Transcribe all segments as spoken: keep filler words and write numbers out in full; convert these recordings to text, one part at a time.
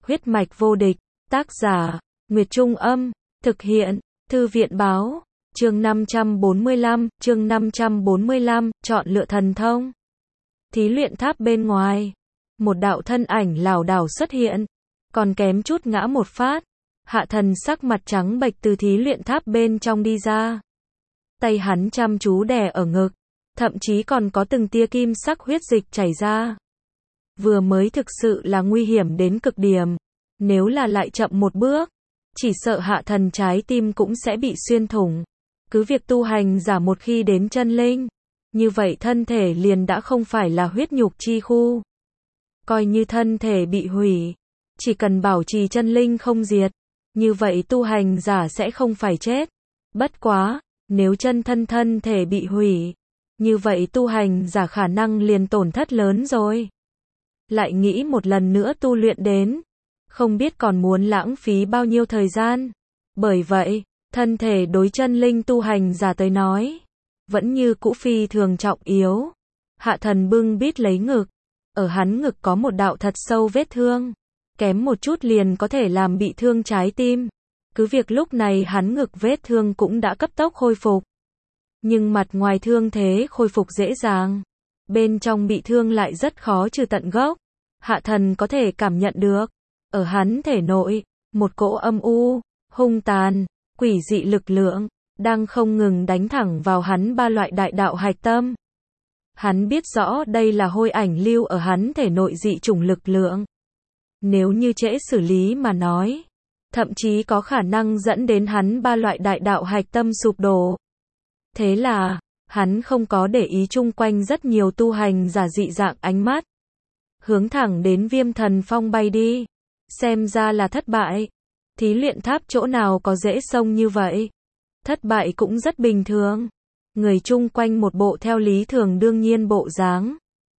Huyết mạch vô địch, tác giả, Nguyệt Trung Âm, thực hiện, Thư viện Báo, chương năm trăm bốn mươi lăm, chương năm trăm bốn mươi lăm, chọn lựa thần thông. Thí luyện tháp bên ngoài, một đạo thân ảnh lảo đảo xuất hiện, còn kém chút ngã một phát. Hạ Thần sắc mặt trắng bệch từ thí luyện tháp bên trong đi ra. Tay hắn chăm chú đè ở ngực, thậm chí còn có từng tia kim sắc huyết dịch chảy ra. Vừa mới thực sự là nguy hiểm đến cực điểm, nếu là lại chậm một bước, chỉ sợ Hạ Thần trái tim cũng sẽ bị xuyên thủng. Cứ việc tu hành giả một khi đến chân linh, như vậy thân thể liền đã không phải là huyết nhục chi khu. Coi như thân thể bị hủy, chỉ cần bảo trì chân linh không diệt, như vậy tu hành giả sẽ không phải chết. Bất quá, nếu chân thân thân thể bị hủy, như vậy tu hành giả khả năng liền tổn thất lớn rồi. Lại nghĩ một lần nữa tu luyện đến, không biết còn muốn lãng phí bao nhiêu thời gian. Bởi vậy, thân thể đối chân linh tu hành giả tới nói, vẫn như cũ phi thường trọng yếu. Hạ Thần bưng bít lấy ngực, ở hắn ngực có một đạo thật sâu vết thương, kém một chút liền có thể làm bị thương trái tim. Cứ việc lúc này hắn ngực vết thương cũng đã cấp tốc khôi phục, nhưng mặt ngoài thương thế khôi phục dễ dàng, bên trong bị thương lại rất khó trừ tận gốc. Hạ Thần có thể cảm nhận được, ở hắn thể nội, một cỗ âm u, hung tàn, quỷ dị lực lượng, đang không ngừng đánh thẳng vào hắn ba loại đại đạo hạch tâm. Hắn biết rõ đây là hôi ảnh lưu ở hắn thể nội dị chủng lực lượng. Nếu như trễ xử lý mà nói, thậm chí có khả năng dẫn đến hắn ba loại đại đạo hạch tâm sụp đổ. Thế là, hắn không có để ý chung quanh rất nhiều tu hành giả dị dạng ánh mắt, hướng thẳng đến Viêm Thần Phong bay đi. Xem ra là thất bại. Thí luyện tháp chỗ nào có dễ xông như vậy. Thất bại cũng rất bình thường. Người chung quanh một bộ theo lý thường đương nhiên bộ dáng.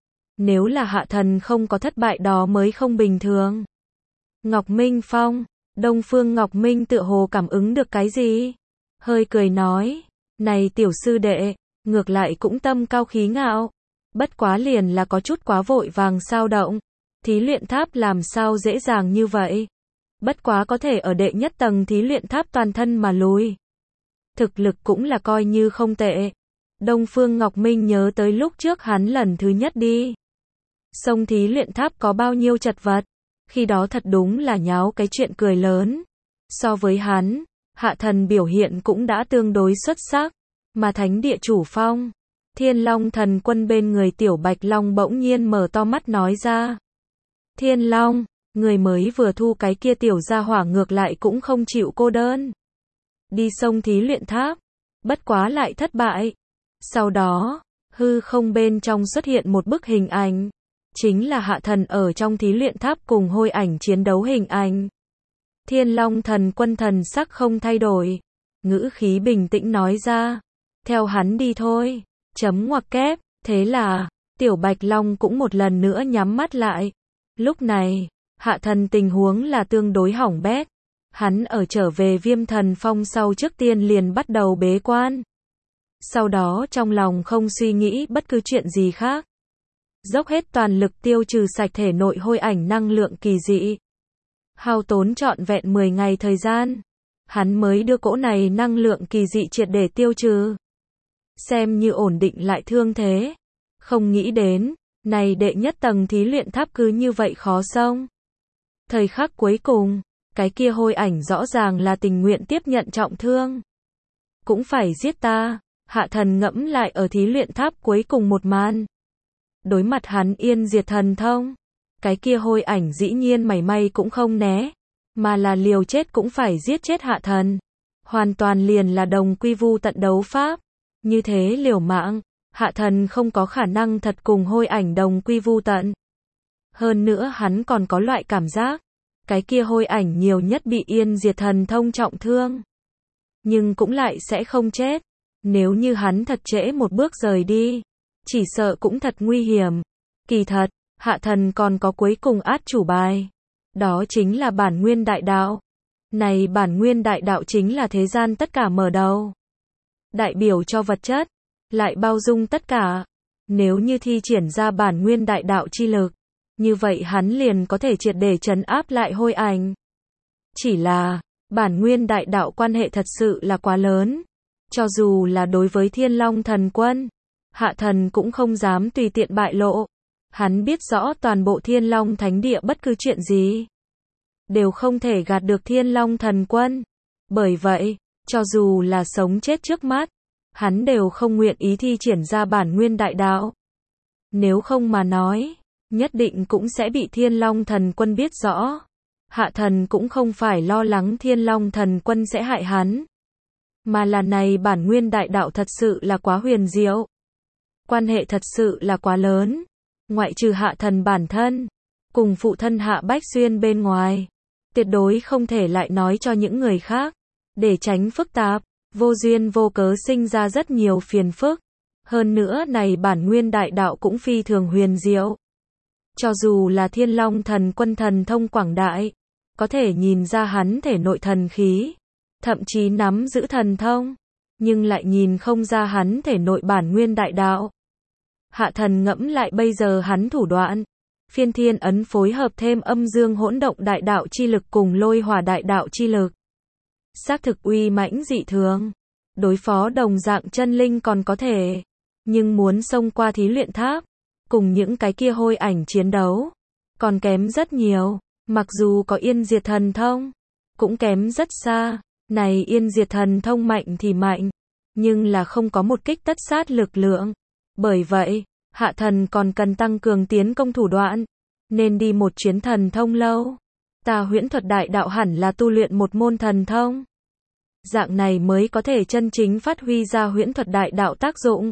Nếu là Hạ Thần không có thất bại đó mới không bình thường. Ngọc Minh Phong, Đông Phương Ngọc Minh tựa hồ cảm ứng được cái gì, hơi cười nói, này tiểu sư đệ, ngược lại cũng tâm cao khí ngạo. Bất quá liền là có chút quá vội vàng sao động. Thí luyện tháp làm sao dễ dàng như vậy. Bất quá có thể ở đệ nhất tầng thí luyện tháp toàn thân mà lùi, thực lực cũng là coi như không tệ. Đông Phương Ngọc Minh nhớ tới lúc trước hắn lần thứ nhất đi sông thí luyện tháp có bao nhiêu chật vật. Khi đó thật đúng là nháo cái chuyện cười lớn. So với hắn, Hạ Thần biểu hiện cũng đã tương đối xuất sắc. Mà thánh địa chủ phong, Thiên Long thần quân bên người Tiểu Bạch Long bỗng nhiên mở to mắt nói ra. Thiên Long, người mới vừa thu cái kia tiểu gia hỏa ngược lại cũng không chịu cô đơn. Đi sông thí luyện tháp, bất quá lại thất bại. Sau đó, hư không bên trong xuất hiện một bức hình ảnh. Chính là Hạ Thần ở trong thí luyện tháp cùng hôi ảnh chiến đấu hình ảnh. Thiên Long thần quân thần sắc không thay đổi, ngữ khí bình tĩnh nói ra. Theo hắn đi thôi, chấm ngoặc kép. Thế là, Tiểu Bạch Long cũng một lần nữa nhắm mắt lại. Lúc này, Hạ Thần tình huống là tương đối hỏng bét. Hắn ở trở về Viêm Thần Phong sau trước tiên liền bắt đầu bế quan. Sau đó trong lòng không suy nghĩ bất cứ chuyện gì khác, dốc hết toàn lực tiêu trừ sạch thể nội hôi ảnh năng lượng kỳ dị. Hao tốn trọn vẹn mười ngày thời gian, hắn mới đưa cỗ này năng lượng kỳ dị triệt để tiêu trừ, xem như ổn định lại thương thế. Không nghĩ đến, này đệ nhất tầng thí luyện tháp cứ như vậy khó xông. Thời khắc cuối cùng, cái kia hôi ảnh rõ ràng là tình nguyện tiếp nhận trọng thương. Cũng phải giết ta. Hạ Thần ngẫm lại ở thí luyện tháp cuối cùng một màn. Đối mặt hắn yên diệt thần thông, cái kia hôi ảnh dĩ nhiên mảy may cũng không né, mà là liều chết cũng phải giết chết Hạ Thần. Hoàn toàn liền là đồng quy vu tận đấu pháp. Như thế liều mạng, Hạ Thần không có khả năng thật cùng hôi ảnh đồng quy vu tận. Hơn nữa hắn còn có loại cảm giác, cái kia hôi ảnh nhiều nhất bị yên diệt thần thông trọng thương, nhưng cũng lại sẽ không chết. Nếu như hắn thật trễ một bước rời đi, chỉ sợ cũng thật nguy hiểm. Kỳ thật, Hạ Thần còn có cuối cùng át chủ bài. Đó chính là bản nguyên đại đạo. Này bản nguyên đại đạo chính là thế gian tất cả mở đầu. Đại biểu cho vật chất, lại bao dung tất cả. Nếu như thi triển ra bản nguyên đại đạo chi lực, như vậy hắn liền có thể triệt để trấn áp lại hôi ảnh. Chỉ là, bản nguyên đại đạo quan hệ thật sự là quá lớn. Cho dù là đối với Thiên Long Thần Quân, Hạ Thần cũng không dám tùy tiện bại lộ. Hắn biết rõ toàn bộ Thiên Long Thánh Địa bất cứ chuyện gì đều không thể gạt được Thiên Long Thần Quân. Bởi vậy, cho dù là sống chết trước mắt, hắn đều không nguyện ý thi triển ra bản nguyên đại đạo. Nếu không mà nói, nhất định cũng sẽ bị Thiên Long Thần Quân biết rõ. Hạ Thần cũng không phải lo lắng Thiên Long Thần Quân sẽ hại hắn, mà là này bản nguyên đại đạo thật sự là quá huyền diệu. Quan hệ thật sự là quá lớn. Ngoại trừ Hạ Thần bản thân, cùng phụ thân Hạ Bách Xuyên bên ngoài, tuyệt đối không thể lại nói cho những người khác, để tránh phức tạp, vô duyên vô cớ sinh ra rất nhiều phiền phức. Hơn nữa này bản nguyên đại đạo cũng phi thường huyền diệu. Cho dù là Thiên Long Thần Quân thần thông quảng đại, có thể nhìn ra hắn thể nội thần khí, thậm chí nắm giữ thần thông, nhưng lại nhìn không ra hắn thể nội bản nguyên đại đạo. Hạ Thần ngẫm lại bây giờ hắn thủ đoạn, phiên thiên ấn phối hợp thêm âm dương hỗn động đại đạo chi lực cùng lôi hỏa đại đạo chi lực, xác thực uy mãnh dị thường. Đối phó đồng dạng chân linh còn có thể, nhưng muốn xông qua thí luyện tháp, cùng những cái kia hôi ảnh chiến đấu, còn kém rất nhiều. Mặc dù có yên diệt thần thông, cũng kém rất xa. Này yên diệt thần thông mạnh thì mạnh, nhưng là không có một kích tất sát lực lượng. Bởi vậy, Hạ Thần còn cần tăng cường tiến công thủ đoạn, nên đi một chuyến thần thông lâu. Tà huyễn thuật đại đạo hẳn là tu luyện một môn thần thông. Dạng này mới có thể chân chính phát huy ra huyễn thuật đại đạo tác dụng.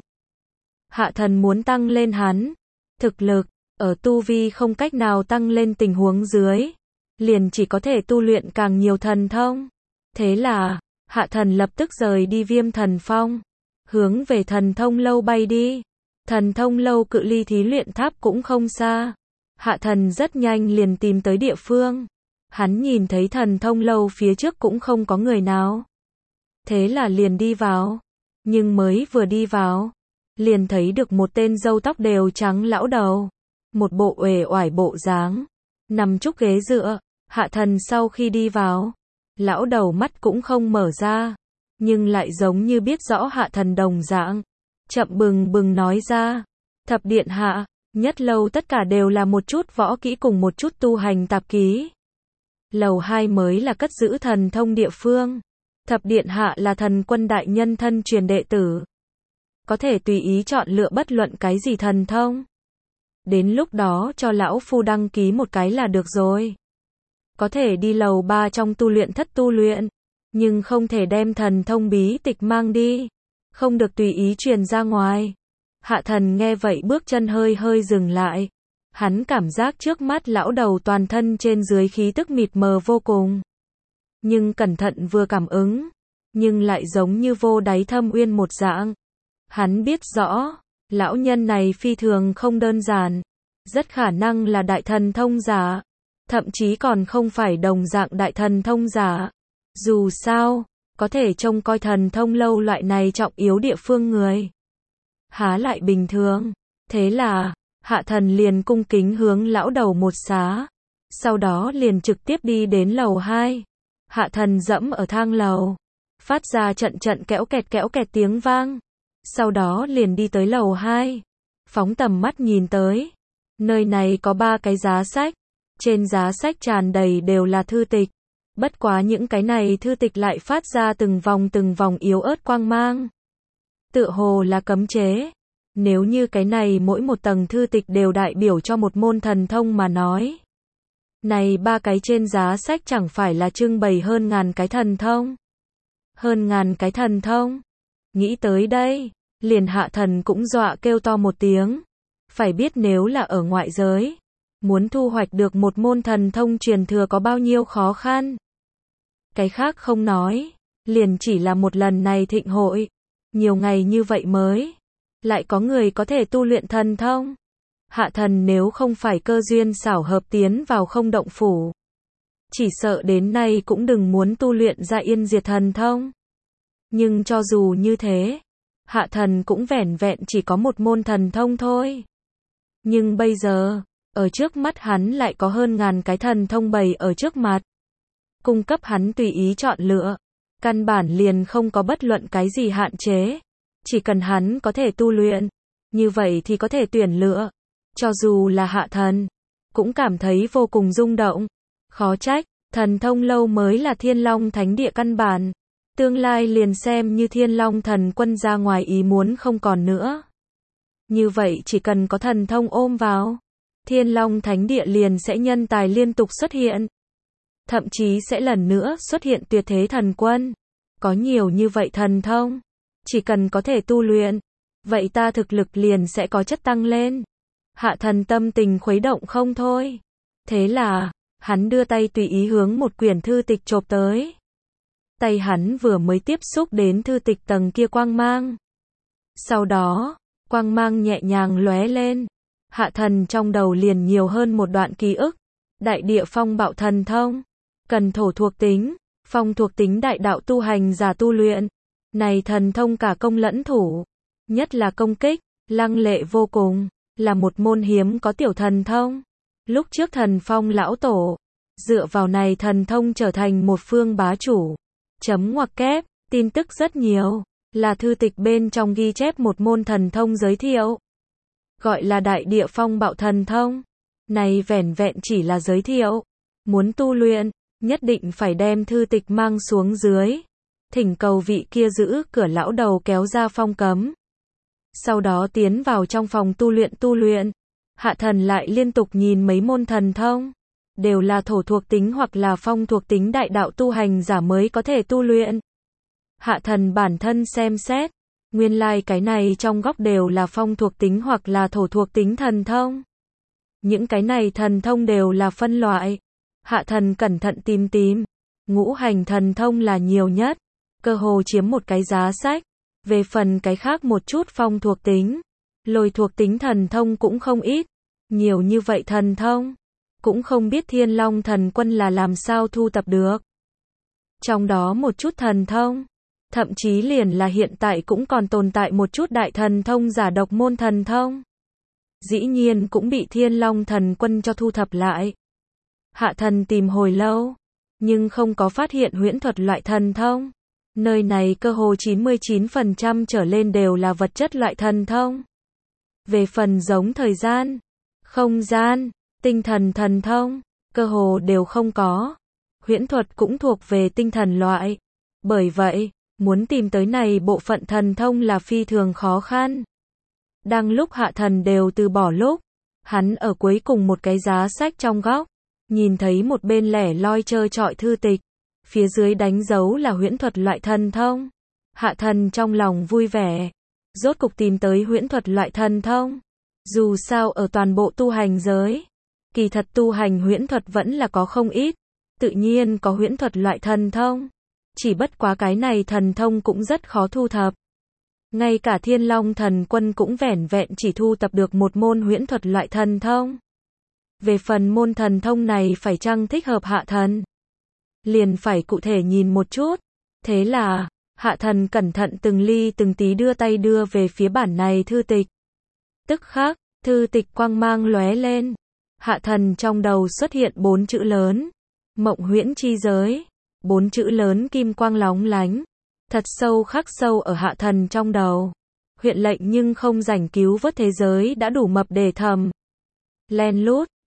Hạ Thần muốn tăng lên hắn thực lực, ở tu vi không cách nào tăng lên tình huống dưới, liền chỉ có thể tu luyện càng nhiều thần thông. Thế là, Hạ Thần lập tức rời đi Viêm Thần Phong, hướng về thần thông lâu bay đi. Thần thông lâu cự ly thí luyện tháp cũng không xa. Hạ Thần rất nhanh liền tìm tới địa phương. Hắn nhìn thấy thần thông lâu phía trước cũng không có người nào. Thế là liền đi vào. Nhưng mới vừa đi vào, liền thấy được một tên râu tóc đều trắng lão đầu, một bộ uể oải bộ dáng, nằm trúc ghế dựa. Hạ Thần sau khi đi vào, lão đầu mắt cũng không mở ra, nhưng lại giống như biết rõ Hạ Thần đồng dạng, chậm bừng bừng nói ra: Thập điện hạ, nhất lâu tất cả đều là một chút võ kỹ cùng một chút tu hành tạp ký. Lầu hai mới là cất giữ thần thông địa phương. Thập điện hạ là Thần Quân đại nhân thân truyền đệ tử, có thể tùy ý chọn lựa bất luận cái gì thần thông. Đến lúc đó cho lão phu đăng ký một cái là được rồi. Có thể đi lầu ba trong tu luyện thất tu luyện, nhưng không thể đem thần thông bí tịch mang đi, không được tùy ý truyền ra ngoài. Hạ Thần nghe vậy bước chân hơi hơi dừng lại. Hắn cảm giác trước mắt lão đầu toàn thân trên dưới khí tức mịt mờ vô cùng. Nhưng cẩn thận vừa cảm ứng, nhưng lại giống như vô đáy thâm uyên một dạng. Hắn biết rõ, lão nhân này phi thường không đơn giản, rất khả năng là đại thần thông giả, thậm chí còn không phải đồng dạng đại thần thông giả. Dù sao, có thể trông coi thần thông lâu loại này trọng yếu địa phương người, há lại bình thường. Thế là, Hạ Thần liền cung kính hướng lão đầu một xá, sau đó liền trực tiếp đi đến lầu hai. Hạ Thần dẫm ở thang lầu, phát ra trận trận kéo kẹt kéo kẹt tiếng vang. Sau đó liền đi tới lầu hai, phóng tầm mắt nhìn tới. Nơi này có ba cái giá sách, trên giá sách tràn đầy đều là thư tịch. Bất quá những cái này thư tịch lại phát ra từng vòng từng vòng yếu ớt quang mang, tựa hồ là cấm chế. Nếu như cái này mỗi một tầng thư tịch đều đại biểu cho một môn thần thông mà nói, này ba cái trên giá sách chẳng phải là trưng bày hơn ngàn cái thần thông. Hơn ngàn cái thần thông. Nghĩ tới đây, liền Hạ Thần cũng dọa kêu to một tiếng. Phải biết nếu là ở ngoại giới, muốn thu hoạch được một môn thần thông truyền thừa có bao nhiêu khó khăn. Cái khác không nói, liền chỉ là một lần này thịnh hội, nhiều ngày như vậy mới lại có người có thể tu luyện thần thông. Hạ Thần nếu không phải cơ duyên xảo hợp tiến vào không động phủ, chỉ sợ đến nay cũng đừng muốn tu luyện ra yên diệt thần thông. Nhưng cho dù như thế, Hạ Thần cũng vẻn vẹn chỉ có một môn thần thông thôi. Nhưng bây giờ, Ở trước mắt hắn lại có hơn ngàn cái thần thông bày ở trước mặt. Cung cấp hắn tùy ý chọn lựa. Căn bản liền không có bất luận cái gì hạn chế. Chỉ cần hắn có thể tu luyện. Như vậy thì có thể tuyển lựa. Cho dù là hạ thần. Cũng cảm thấy vô cùng rung động. Khó trách, thần thông lâu mới là Thiên Long Thánh Địa căn bản. Tương lai liền xem như Thiên Long Thần Quân ra ngoài ý muốn không còn nữa. Như vậy chỉ cần có thần thông ôm vào, Thiên Long Thánh Địa liền sẽ nhân tài liên tục xuất hiện. Thậm chí sẽ lần nữa xuất hiện tuyệt thế thần quân. Có nhiều như vậy thần thông. Chỉ cần có thể tu luyện, vậy ta thực lực liền sẽ có chất tăng lên. Hạ thần tâm tình khuấy động không thôi. Thế là, hắn đưa tay tùy ý hướng một quyển thư tịch chộp tới. Tay hắn vừa mới tiếp xúc đến thư tịch tầng kia quang mang. Sau đó, quang mang nhẹ nhàng lóe lên. Hạ thần trong đầu liền nhiều hơn một đoạn ký ức. Đại địa phong bạo thần thông. Cần thổ thuộc tính. Phong thuộc tính đại đạo tu hành giả tu luyện. Này thần thông cả công lẫn thủ. Nhất là công kích, lăng lệ vô cùng. Là một môn hiếm có tiểu thần thông. Lúc trước thần phong lão tổ. Dựa vào này thần thông trở thành một phương bá chủ. Chấm ngoặc kép, tin tức rất nhiều. Là thư tịch bên trong ghi chép một môn thần thông giới thiệu. Gọi là đại địa phong bạo thần thông. Này vẻn vẹn chỉ là giới thiệu. Muốn tu luyện, nhất định phải đem thư tịch mang xuống dưới. Thỉnh cầu vị kia giữ cửa lão đầu kéo ra phong cấm. Sau đó tiến vào trong phòng tu luyện tu luyện. Hạ thần lại liên tục nhìn mấy môn thần thông. Đều là thổ thuộc tính hoặc là phong thuộc tính đại đạo tu hành giả mới có thể tu luyện. Hạ thần bản thân xem xét. Nguyên lai like cái này trong góc đều là phong thuộc tính hoặc là thổ thuộc tính thần thông. Những cái này thần thông đều là phân loại. Hạ thần cẩn thận tìm tìm. Ngũ hành thần thông là nhiều nhất. Cơ hồ chiếm một cái giá sách. Về phần cái khác một chút phong thuộc tính. Lôi thuộc tính thần thông cũng không ít. Nhiều như vậy thần thông. Cũng không biết Thiên Long Thần Quân là làm sao thu tập được. Trong đó một chút thần thông. Thậm chí liền là hiện tại cũng còn tồn tại một chút đại thần thông giả độc môn thần thông. Dĩ nhiên cũng bị Thiên Long Thần Quân cho thu thập lại. Hạ thần tìm hồi lâu. Nhưng không có phát hiện huyễn thuật loại thần thông. Nơi này cơ hồ chín mươi chín phần trăm trở lên đều là vật chất loại thần thông. Về phần giống thời gian, không gian, tinh thần thần thông, cơ hồ đều không có. Huyễn thuật cũng thuộc về tinh thần loại. Bởi vậy, muốn tìm tới này bộ phận thần thông là phi thường khó khăn. Đang lúc hạ thần đều từ bỏ lúc, hắn ở cuối cùng một cái giá sách trong góc, nhìn thấy một bên lẻ loi trơ trọi thư tịch, phía dưới đánh dấu là huyễn thuật loại thần thông. Hạ thần trong lòng vui vẻ, rốt cục tìm tới huyễn thuật loại thần thông. Dù sao ở toàn bộ tu hành giới, kỳ thật tu hành huyễn thuật vẫn là có không ít, tự nhiên có huyễn thuật loại thần thông. Chỉ bất quá cái này thần thông cũng rất khó thu thập. Ngay cả Thiên Long Thần Quân cũng vẻn vẹn chỉ thu tập được một môn huyễn thuật loại thần thông. Về phần môn thần thông này phải chăng thích hợp hạ thần, liền phải cụ thể nhìn một chút. Thế là, hạ thần cẩn thận từng ly từng tí đưa tay đưa về phía bản này thư tịch. Tức khắc, thư tịch quang mang lóe lên. Hạ thần trong đầu xuất hiện bốn chữ lớn. Mộng huyễn chi giới. Bốn chữ lớn kim quang lóng lánh. Thật sâu khắc sâu ở hạ thần trong đầu. Huyện lệnh nhưng không rảnh cứu vớt thế giới đã đủ mập để thầm. Len lút,